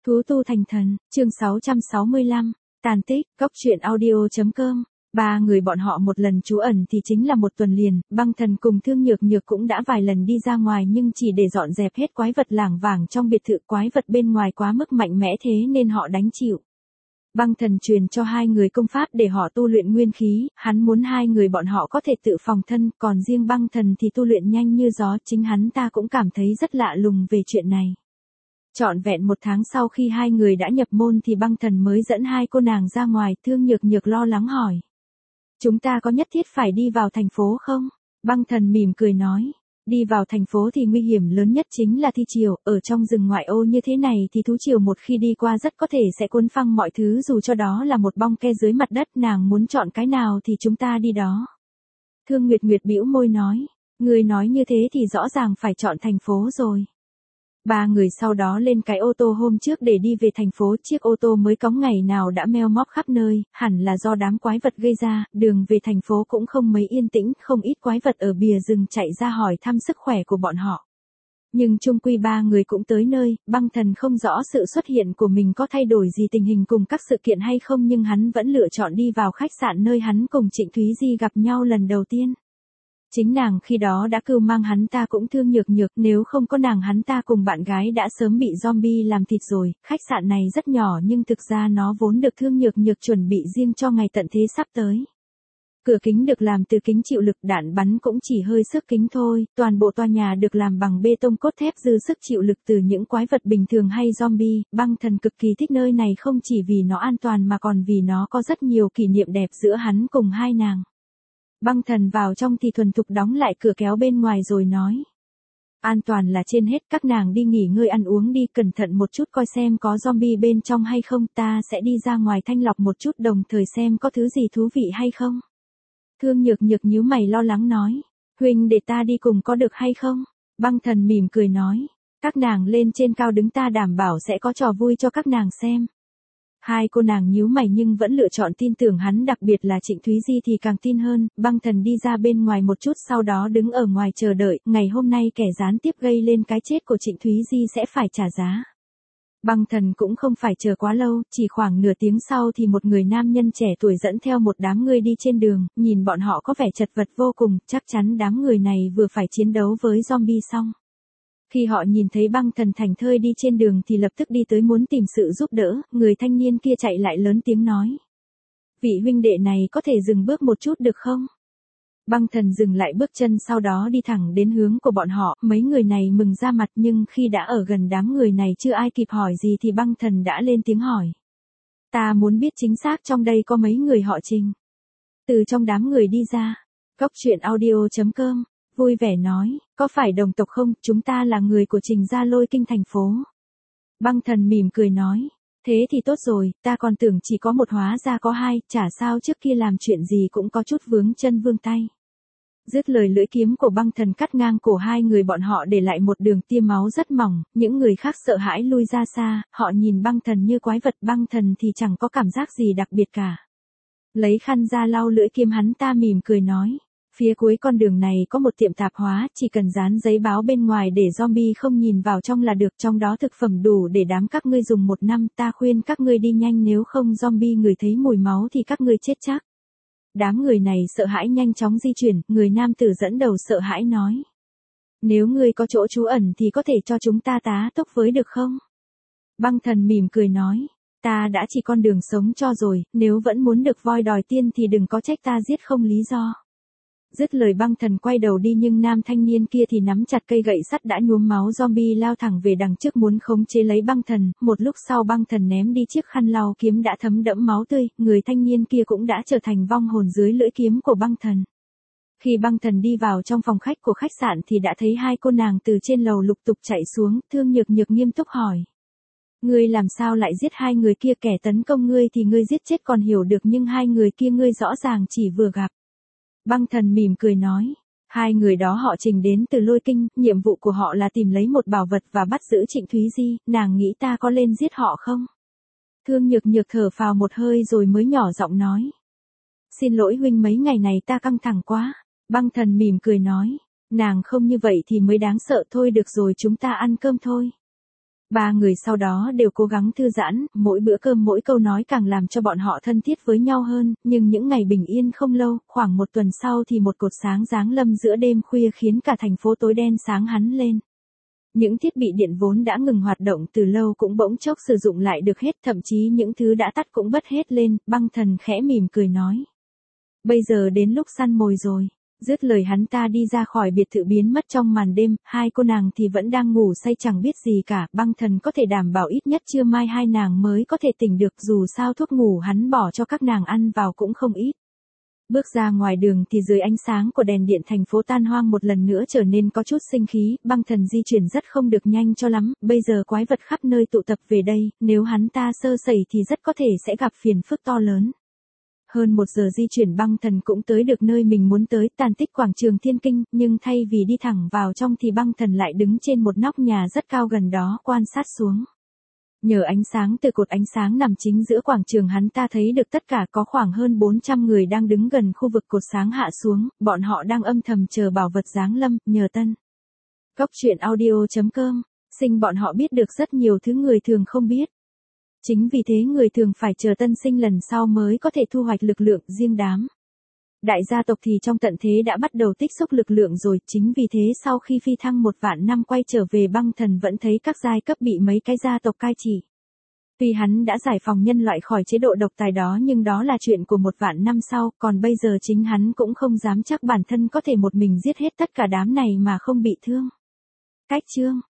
Thú tu thành thần, chương 665, tàn tích, góc truyện audio.com. Ba người bọn họ một lần trú ẩn thì chính là một tuần liền, Băng Thần cùng Thương Nhược Nhược cũng đã vài lần đi ra ngoài nhưng chỉ để dọn dẹp hết quái vật lảng vảng trong biệt thự. Quái vật bên ngoài quá mức mạnh mẽ thế nên họ đánh chịu. Băng Thần truyền cho hai người công pháp để họ tu luyện nguyên khí, hắn muốn hai người bọn họ có thể tự phòng thân, còn riêng Băng Thần thì tu luyện nhanh như gió. Chính hắn ta cũng cảm thấy rất lạ lùng về chuyện này. Trọn vẹn một tháng sau khi hai người đã nhập môn thì Băng Thần mới dẫn hai cô nàng ra ngoài. Thương Nhược Nhược lo lắng hỏi: chúng ta có nhất thiết phải đi vào thành phố không? Băng Thần mỉm cười nói: đi vào thành phố thì nguy hiểm lớn nhất chính là thi triều, ở trong rừng ngoại ô như thế này thì thú triều một khi đi qua rất có thể sẽ cuốn phăng mọi thứ, dù cho đó là một bong ke dưới mặt đất. Nàng muốn chọn cái nào thì chúng ta đi đó. Thương Nguyệt Nguyệt bĩu môi nói: người nói như thế thì rõ ràng phải chọn thành phố rồi. Ba người sau đó lên cái ô tô hôm trước để đi về thành phố. Chiếc ô tô mới cóng ngày nào đã meo móp khắp nơi, hẳn là do đám quái vật gây ra. Đường về thành phố cũng không mấy yên tĩnh, không ít quái vật ở bìa rừng chạy ra hỏi thăm sức khỏe của bọn họ. Nhưng chung quy ba người cũng tới nơi. Băng Thần không rõ sự xuất hiện của mình có thay đổi gì tình hình cùng các sự kiện hay không, nhưng hắn vẫn lựa chọn đi vào khách sạn nơi hắn cùng Trịnh Thúy Di gặp nhau lần đầu tiên. Chính nàng khi đó đã cưu mang hắn ta cũng Thương Nhược Nhược, nếu không có nàng hắn ta cùng bạn gái đã sớm bị zombie làm thịt rồi. Khách sạn này rất nhỏ nhưng thực ra nó vốn được Thương Nhược Nhược chuẩn bị riêng cho ngày tận thế sắp tới. Cửa kính được làm từ kính chịu lực, đạn bắn cũng chỉ hơi sức kính thôi. Toàn bộ tòa nhà được làm bằng bê tông cốt thép dư sức chịu lực từ những quái vật bình thường hay zombie. Băng Thần cực kỳ thích nơi này không chỉ vì nó an toàn mà còn vì nó có rất nhiều kỷ niệm đẹp giữa hắn cùng hai nàng. Băng Thần vào trong thì thuần thục đóng lại cửa kéo bên ngoài rồi nói: an toàn là trên hết, các nàng đi nghỉ ngơi ăn uống đi, cẩn thận một chút coi xem có zombie bên trong hay không, ta sẽ đi ra ngoài thanh lọc một chút đồng thời xem có thứ gì thú vị hay không. Thương Nhược Nhược nhíu mày lo lắng nói: huynh để ta đi cùng có được hay không? Băng Thần mỉm cười nói: các nàng lên trên cao đứng, ta đảm bảo sẽ có trò vui cho các nàng xem. Hai cô nàng nhíu mày nhưng vẫn lựa chọn tin tưởng hắn, đặc biệt là Trịnh Thúy Di thì càng tin hơn. Băng Thần đi ra bên ngoài một chút sau đó đứng ở ngoài chờ đợi. Ngày hôm nay kẻ gián tiếp gây lên cái chết của Trịnh Thúy Di sẽ phải trả giá. Băng Thần cũng không phải chờ quá lâu, chỉ khoảng nửa tiếng sau thì một người nam nhân trẻ tuổi dẫn theo một đám người đi trên đường. Nhìn bọn họ có vẻ chật vật vô cùng, chắc chắn đám người này vừa phải chiến đấu với zombie xong. Khi họ nhìn thấy Băng Thần thảnh thơi đi trên đường thì lập tức đi tới muốn tìm sự giúp đỡ. Người thanh niên kia chạy lại lớn tiếng nói: vị huynh đệ này có thể dừng bước một chút được không? Băng Thần dừng lại bước chân sau đó đi thẳng đến hướng của bọn họ. Mấy người này mừng ra mặt nhưng khi đã ở gần đám người này chưa ai kịp hỏi gì thì Băng Thần đã lên tiếng hỏi: ta muốn biết chính xác trong đây có mấy người họ Trình. Từ trong đám người đi ra, góc truyện audio.com vui vẻ nói: có phải đồng tộc không, chúng ta là người của Trình gia Lôi Kinh thành phố. Băng Thần mỉm cười nói: thế thì tốt rồi, ta còn tưởng chỉ có một hóa ra có hai, chả sao trước kia làm chuyện gì cũng có chút vướng chân vương tay. Dứt lời lưỡi kiếm của Băng Thần cắt ngang cổ hai người bọn họ để lại một đường tia máu rất mỏng. Những người khác sợ hãi lui ra xa, họ nhìn Băng Thần như quái vật. Băng Thần thì chẳng có cảm giác gì đặc biệt cả. Lấy khăn ra lau lưỡi kiếm, hắn ta mỉm cười nói: phía cuối con đường này có một tiệm tạp hóa, chỉ cần dán giấy báo bên ngoài để zombie không nhìn vào trong là được, trong đó thực phẩm đủ để đám các ngươi dùng một năm, ta khuyên các ngươi đi nhanh nếu không zombie ngửi thấy mùi máu thì các ngươi chết chắc. Đám người này sợ hãi nhanh chóng di chuyển, người nam tử dẫn đầu sợ hãi nói: nếu ngươi có chỗ trú ẩn thì có thể cho chúng ta tá túc với được không? Băng Thần mỉm cười nói: ta đã chỉ con đường sống cho rồi, nếu vẫn muốn được voi đòi tiên thì đừng có trách ta giết không lý do. Dứt lời Băng Thần quay đầu đi nhưng nam thanh niên kia thì nắm chặt cây gậy sắt đã nhuốm máu zombie lao thẳng về đằng trước muốn khống chế lấy Băng Thần. Một lúc sau Băng Thần ném đi chiếc khăn lau kiếm đã thấm đẫm máu tươi, người thanh niên kia cũng đã trở thành vong hồn dưới lưỡi kiếm của Băng Thần. Khi Băng Thần đi vào trong phòng khách của khách sạn thì đã thấy hai cô nàng từ trên lầu lục tục chạy xuống. Thương Nhược Nhược nghiêm túc hỏi: ngươi làm sao lại giết hai người kia? Kẻ tấn công ngươi thì ngươi giết chết còn hiểu được, nhưng hai người kia ngươi rõ ràng chỉ vừa gặp. Băng Thần mỉm cười nói: hai người đó họ Trình đến từ Lôi Kinh, nhiệm vụ của họ là tìm lấy một bảo vật và bắt giữ Trịnh Thúy Di, nàng nghĩ ta có lên giết họ không? Thương Nhược Nhược thở phào một hơi rồi mới nhỏ giọng nói: xin lỗi huynh, mấy ngày này ta căng thẳng quá. Băng Thần mỉm cười nói: nàng không như vậy thì mới đáng sợ, thôi được rồi chúng ta ăn cơm thôi. Ba người sau đó đều cố gắng thư giãn, mỗi bữa cơm mỗi câu nói càng làm cho bọn họ thân thiết với nhau hơn, nhưng những ngày bình yên không lâu, khoảng một tuần sau thì một cột sáng giáng lâm giữa đêm khuya khiến cả thành phố tối đen sáng hẳn lên. Những thiết bị điện vốn đã ngừng hoạt động từ lâu cũng bỗng chốc sử dụng lại được hết, thậm chí những thứ đã tắt cũng bật hết lên, Băng Thần khẽ mỉm cười nói. Bây giờ đến lúc săn mồi rồi. Dứt lời hắn ta đi ra khỏi biệt thự biến mất trong màn đêm, hai cô nàng thì vẫn đang ngủ say chẳng biết gì cả, Băng Thần có thể đảm bảo ít nhất trưa mai hai nàng mới có thể tỉnh được, dù sao thuốc ngủ hắn bỏ cho các nàng ăn vào cũng không ít. Bước ra ngoài đường thì dưới ánh sáng của đèn điện thành phố tan hoang một lần nữa trở nên có chút sinh khí, Băng Thần di chuyển rất không được nhanh cho lắm, bây giờ quái vật khắp nơi tụ tập về đây, nếu hắn ta sơ sẩy thì rất có thể sẽ gặp phiền phức to lớn. Hơn 1 giờ di chuyển Băng Thần cũng tới được nơi mình muốn tới, tàn tích quảng trường Thiên Kinh, nhưng thay vì đi thẳng vào trong thì Băng Thần lại đứng trên một nóc nhà rất cao gần đó quan sát xuống. Nhờ ánh sáng từ cột ánh sáng nằm chính giữa quảng trường hắn ta thấy được tất cả có khoảng hơn 400 người đang đứng gần khu vực cột sáng hạ xuống, bọn họ đang âm thầm chờ bảo vật giáng lâm, nhờ tân. Góc truyện audio.com, sinh bọn họ biết được rất nhiều thứ người thường không biết. Chính vì thế người thường phải chờ tân sinh lần sau mới có thể thu hoạch lực lượng riêng đám. Đại gia tộc thì trong tận thế đã bắt đầu tích xúc lực lượng rồi, chính vì thế sau khi phi thăng 1 vạn năm quay trở về Băng Thần vẫn thấy các giai cấp bị mấy cái gia tộc cai trị. Tuy hắn đã giải phóng nhân loại khỏi chế độ độc tài đó nhưng đó là chuyện của 1 vạn năm sau, còn bây giờ chính hắn cũng không dám chắc bản thân có thể một mình giết hết tất cả đám này mà không bị thương. Cách chương